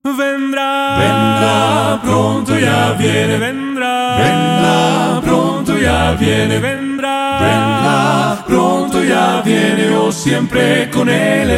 Vendrá, vendrá, pronto ya viene, vendrá, vendrá, pronto ya viene, vendrá, vendrá, pronto ya viene, yo siempre con él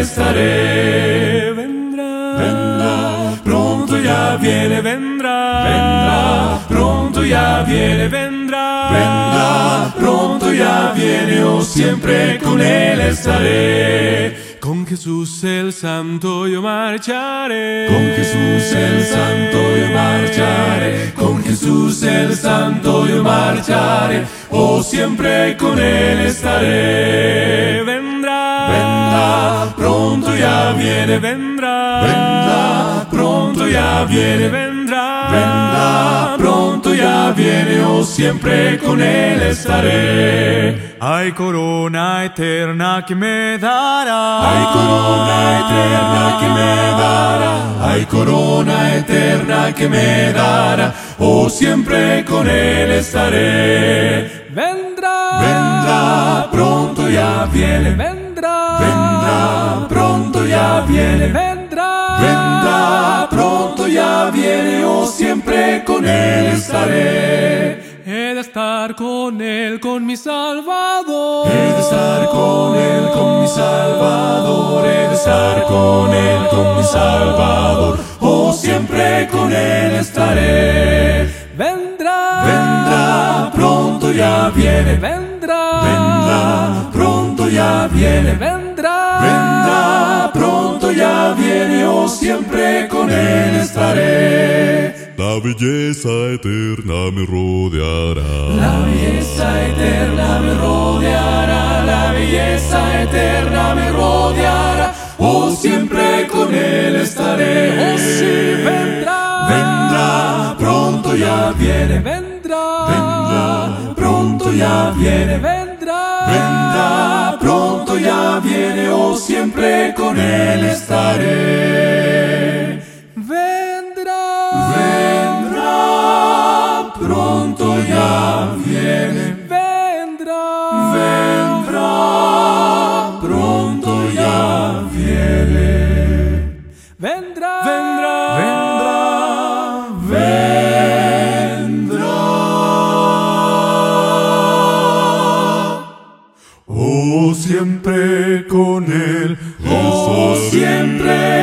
estaré. vendrá, Vendrá, pronto ya viene, vendrá, vendrá, pronto ya viene, vendrá, vendrá, pronto ya viene, yo siempre con él estaré. Con Jesús el Santo yo marcharé. Con Jesús el Santo yo marcharé. Con Jesús el Santo yo marcharé. Oh, siempre con él estaré. Vendrá, Vendrá, pronto ya viene. vendrá, Vendrá, pronto ya viene. vendrá, Vendrá, pronto ya viene. Oh, siempre con él estaré. Hay corona eterna que me dará. Hay corona eterna que me dará. Hay corona eterna que me dará. Oh, siempre con él estaré. Vendrá, Vendrá, pronto ya viene. vendrá, Vendrá, pronto ya viene. vendrá, Vendrá, pronto ya viene. Oh, siempre con él estaré. He de estar con él, con mi Salvador. He de estar con él, con mi Salvador. He de estar con él, con mi Salvador. Oh, siempre con él estaré. Vendrá, Vendrá, pronto ya viene. vendrá, Vendrá, pronto ya viene. vendrá, Vendrá, pronto ya viene. Oh, siempre con él estaré. La belleza eterna me rodeará. La belleza eterna me rodeará. La belleza eterna me rodeará. Oh, siempre con él estaré. Oh, sí, vendrá, Vendrá, pronto ya viene. vendrá, Vendrá, pronto ya viene. vendrá, Vendrá, pronto ya viene. Oh, siempre con él estaré. Vendrá, pronto ya viene. vendrá, Vendrá, pronto ya viene. vendrá, Vendrá, vendrá. Oh, siempre con él. Oh, siempre